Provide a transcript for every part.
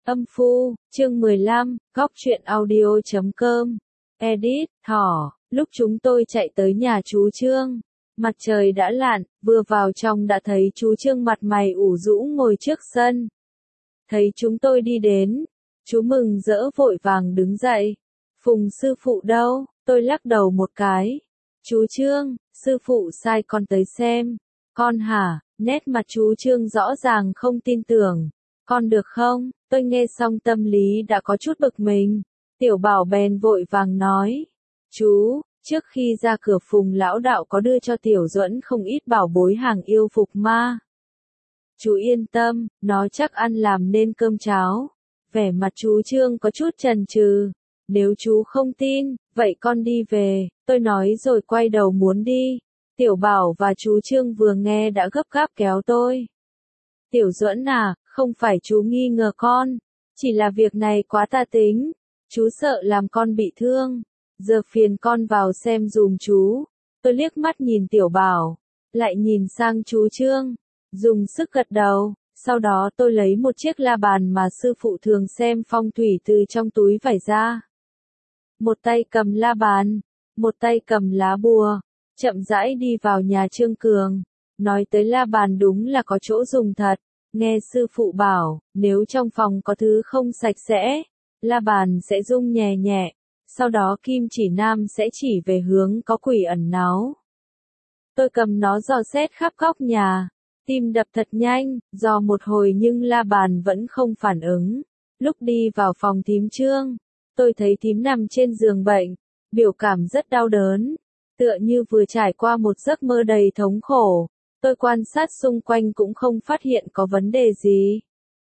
Âm phu, chương 15, góc truyện audio.com. Edit, thỏ, lúc chúng tôi chạy tới nhà chú Trương. Mặt trời đã lặn, vừa vào trong đã thấy chú Trương mặt mày ủ rũ ngồi trước sân. Thấy chúng tôi đi đến, chú mừng rỡ vội vàng đứng dậy. Phùng sư phụ đâu? Tôi lắc đầu một cái. Chú Trương, sư phụ sai con tới xem. Con hả? Nét mặt chú Trương rõ ràng không tin tưởng. Con được không? Tôi nghe xong tâm lý đã có chút bực mình. Tiểu Bảo bèn vội vàng nói. Chú, trước khi ra cửa Phùng lão đạo có đưa cho Tiểu Duẫn không ít bảo bối hàng yêu phục ma. Chú yên tâm, nó chắc ăn làm nên cơm cháo. Vẻ mặt chú Trương có chút chần chừ. Nếu chú không tin, vậy con đi về, tôi nói rồi quay đầu muốn đi. Tiểu Bảo và chú Trương vừa nghe đã gấp gáp kéo tôi. Tiểu Duẫn à, không phải chú nghi ngờ con, chỉ là việc này quá tà tính, chú sợ làm con bị thương, giờ phiền con vào xem dùm chú. Tôi liếc mắt nhìn Tiểu Bảo, lại nhìn sang chú Trương, dùng sức gật đầu, sau đó tôi lấy một chiếc la bàn mà sư phụ thường xem phong thủy từ trong túi vải ra. Một tay cầm la bàn, một tay cầm lá bùa, chậm rãi đi vào nhà Trương Cường. Nói tới la bàn đúng là có chỗ dùng thật. Nghe sư phụ bảo, nếu trong phòng có thứ không sạch sẽ, la bàn sẽ rung nhẹ nhẹ, sau đó kim chỉ nam sẽ chỉ về hướng có quỷ ẩn náu. Tôi cầm nó dò xét khắp góc nhà, tim đập thật nhanh, dò một hồi nhưng la bàn vẫn không phản ứng. Lúc đi vào phòng thím Trương, tôi thấy thím nằm trên giường bệnh, biểu cảm rất đau đớn, tựa như vừa trải qua một giấc mơ đầy thống khổ. Tôi quan sát xung quanh cũng không phát hiện có vấn đề gì.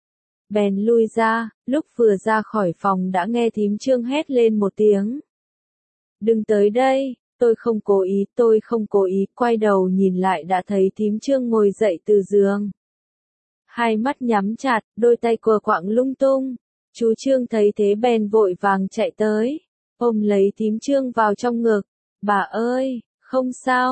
Bèn lui ra, lúc vừa ra khỏi phòng đã nghe thím Trương hét lên một tiếng. Đừng tới đây, tôi không cố ý, quay đầu nhìn lại đã thấy thím Trương ngồi dậy từ giường. Hai mắt nhắm chặt, đôi tay quờ quạng lung tung. Chú Trương thấy thế bèn vội vàng chạy tới, ôm lấy thím Trương vào trong ngực. Bà ơi, không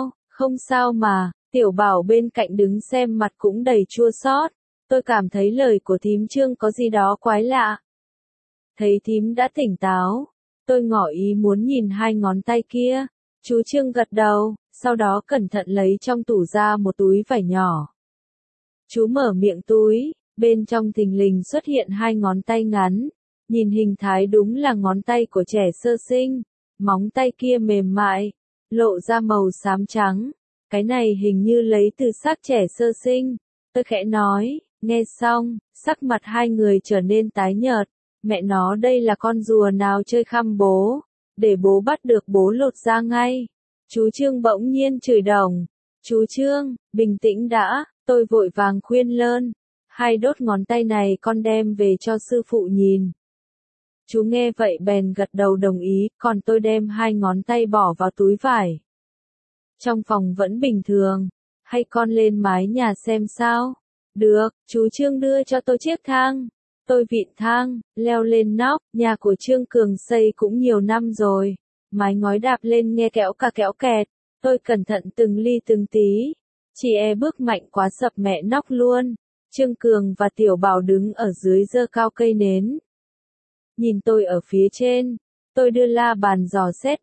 sao mà. Tiểu Bảo bên cạnh đứng xem mặt cũng đầy chua xót. Tôi cảm thấy lời của thím Trương có gì đó quái lạ. Thấy thím đã tỉnh táo, tôi ngỏ ý muốn nhìn hai ngón tay kia. Chú Trương gật đầu, sau đó cẩn thận lấy trong tủ ra một túi vải nhỏ. Chú mở miệng túi, bên trong thình lình xuất hiện hai ngón tay ngắn. Nhìn hình thái đúng là ngón tay của trẻ sơ sinh. Móng tay kia mềm mại, lộ ra màu xám trắng. Cái này hình như lấy từ xác trẻ sơ sinh. Tôi khẽ nói, nghe xong, sắc mặt hai người trở nên tái nhợt. Mẹ nó đây là con rùa nào chơi khăm bố. Để bố bắt được bố lột ra ngay. Chú Trương bỗng nhiên chửi đồng. Chú Trương, bình tĩnh đã, tôi vội vàng khuyên lơn. Hai đốt ngón tay này con đem về cho sư phụ nhìn. Chú nghe vậy bèn gật đầu đồng ý, còn tôi đem hai ngón tay bỏ vào túi vải. Trong phòng vẫn bình thường, hay con lên mái nhà xem sao? Được, chú Trương đưa cho tôi chiếc thang. Tôi vịn thang, leo lên nóc, nhà của Trương Cường xây cũng nhiều năm rồi. Mái ngói đạp lên nghe kéo cả kéo kẹt, tôi cẩn thận từng ly từng tí. Chỉ bước mạnh quá sập mẹ nóc luôn. Trương Cường và Tiểu Bảo đứng ở dưới giơ cao cây nến. Nhìn tôi ở phía trên, tôi đưa la bàn dò xét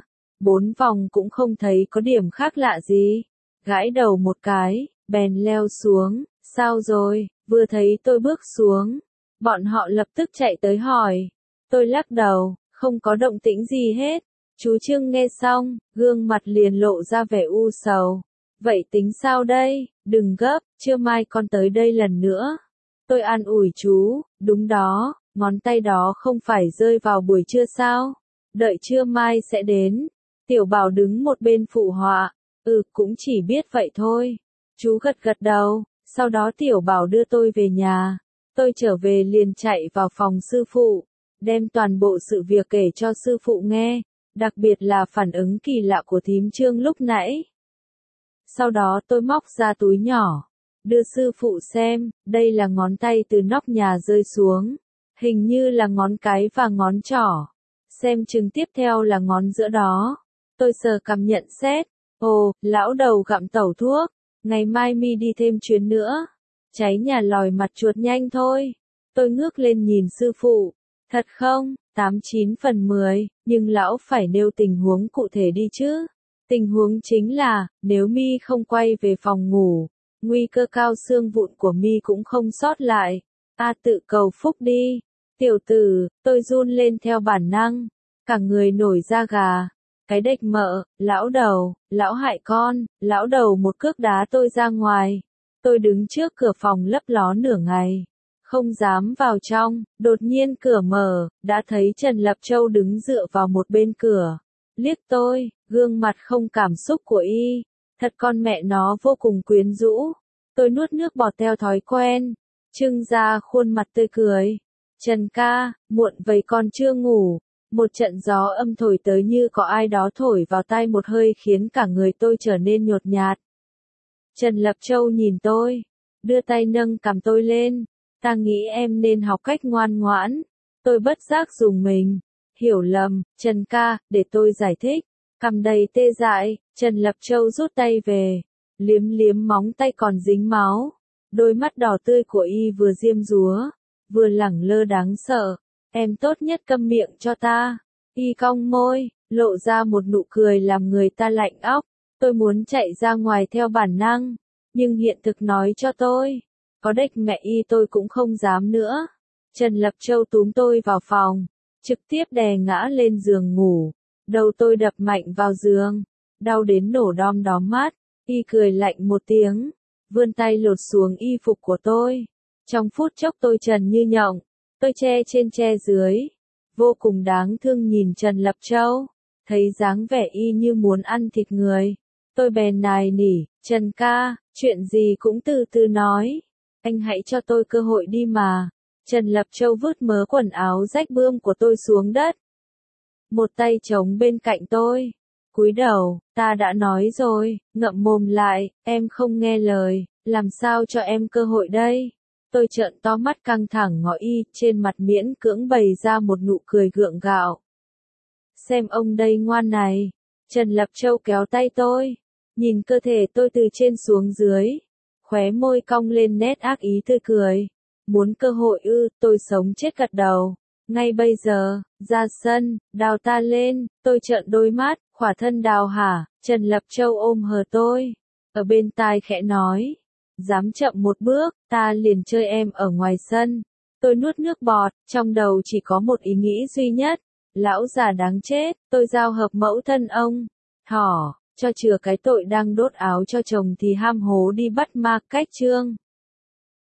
4 vòng cũng không thấy có điểm khác lạ gì. Gãi đầu một cái, bèn leo xuống. Sao rồi? Vừa thấy tôi bước xuống, bọn họ lập tức chạy tới hỏi. Tôi lắc đầu, không có động tĩnh gì hết. Chú Trương nghe xong, gương mặt liền lộ ra vẻ u sầu. Vậy tính sao đây? Đừng gấp, trưa mai con tới đây lần nữa. Tôi an ủi chú, đúng đó, ngón tay đó không phải rơi vào buổi trưa sao? Đợi trưa mai sẽ đến. Tiểu Bảo đứng một bên phụ họa, cũng chỉ biết vậy thôi. Chú gật gật đầu, sau đó Tiểu Bảo đưa tôi về nhà. Tôi trở về liền chạy vào phòng sư phụ, đem toàn bộ sự việc kể cho sư phụ nghe, đặc biệt là phản ứng kỳ lạ của thím Trương lúc nãy. Sau đó tôi móc ra túi nhỏ, đưa sư phụ xem, đây là ngón tay từ nóc nhà rơi xuống, hình như là ngón cái và ngón trỏ. Xem chừng tiếp theo là ngón giữa đó. Tôi sờ cằm nhận xét, ồ, lão đầu gặm tẩu thuốc, ngày mai mi đi thêm chuyến nữa. Cháy nhà lòi mặt chuột nhanh thôi. Tôi ngước lên nhìn sư phụ. Thật không? 89/10, nhưng lão phải nêu tình huống cụ thể đi chứ. Tình huống chính là, nếu Mi không quay về phòng ngủ, nguy cơ cao xương vụn của Mi cũng không sót lại. Tự cầu phúc đi. Tiểu tử, tôi run lên theo bản năng. Cả người nổi da gà. Cái đếch mợ, lão đầu, lão hại con, lão đầu một cước đá tôi ra ngoài. Tôi đứng trước cửa phòng lấp ló nửa ngày. Không dám vào trong, đột nhiên cửa mở, đã thấy Trần Lập Châu đứng dựa vào một bên cửa. Liếc tôi, gương mặt không cảm xúc của y. Thật con mẹ nó vô cùng quyến rũ. Tôi nuốt nước bọt theo thói quen. Trưng ra khuôn mặt tươi cười. Trần ca, muộn vậy con chưa ngủ. Một trận gió âm thổi tới như có ai đó thổi vào tai một hơi khiến cả người tôi trở nên nhột nhạt. Trần Lập Châu nhìn tôi, đưa tay nâng cằm tôi lên. Ta nghĩ em nên học cách ngoan ngoãn. Tôi bất giác dùng mình. Hiểu lầm, Trần ca, để tôi giải thích. Cằm đầy tê dại, Trần Lập Châu rút tay về. Liếm liếm móng tay còn dính máu. Đôi mắt đỏ tươi của y vừa diêm dúa, vừa lẳng lơ đáng sợ. Em tốt nhất câm miệng cho ta. Y cong môi, lộ ra một nụ cười làm người ta lạnh óc. Tôi muốn chạy ra ngoài theo bản năng. Nhưng hiện thực nói cho tôi. Có đếch mẹ y tôi cũng không dám nữa. Trần Lập Châu túm tôi vào phòng. Trực tiếp đè ngã lên giường ngủ. Đầu tôi đập mạnh vào giường. Đau đến nổ đom đóm mắt. Y cười lạnh một tiếng. Vươn tay lột xuống y phục của tôi. Trong phút chốc tôi trần như nhộng. Tôi che trên che dưới. Vô cùng đáng thương nhìn Trần Lập Châu. Thấy dáng vẻ y như muốn ăn thịt người. Tôi bèn nài nỉ, Trần ca, chuyện gì cũng từ từ nói. Anh hãy cho tôi cơ hội đi mà. Trần Lập Châu vứt mớ quần áo rách bươm của tôi xuống đất. Một tay chống bên cạnh tôi. Cúi đầu, ta đã nói rồi, ngậm mồm lại, em không nghe lời, làm sao cho em cơ hội đây? Tôi trợn to mắt căng thẳng ngó y, trên mặt miễn cưỡng bày ra một nụ cười gượng gạo. Xem ông đây ngoan này. Trần Lập Châu kéo tay tôi. Nhìn cơ thể tôi từ trên xuống dưới. Khóe môi cong lên nét ác ý tươi cười. Muốn cơ hội ư, tôi sống chết gật đầu. Ngay bây giờ, ra sân, đào ta lên, tôi trợn đôi mắt, khỏa thân đào hả, Trần Lập Châu ôm hờ tôi. Ở bên tai khẽ nói. Dám chậm một bước, ta liền chơi em ở ngoài sân. Tôi nuốt nước bọt, trong đầu chỉ có một ý nghĩ duy nhất. Lão già đáng chết, tôi giao hợp mẫu thân ông. Thỏ, cho chừa cái tội đang đốt áo cho chồng thì ham hố đi bắt ma cách trương.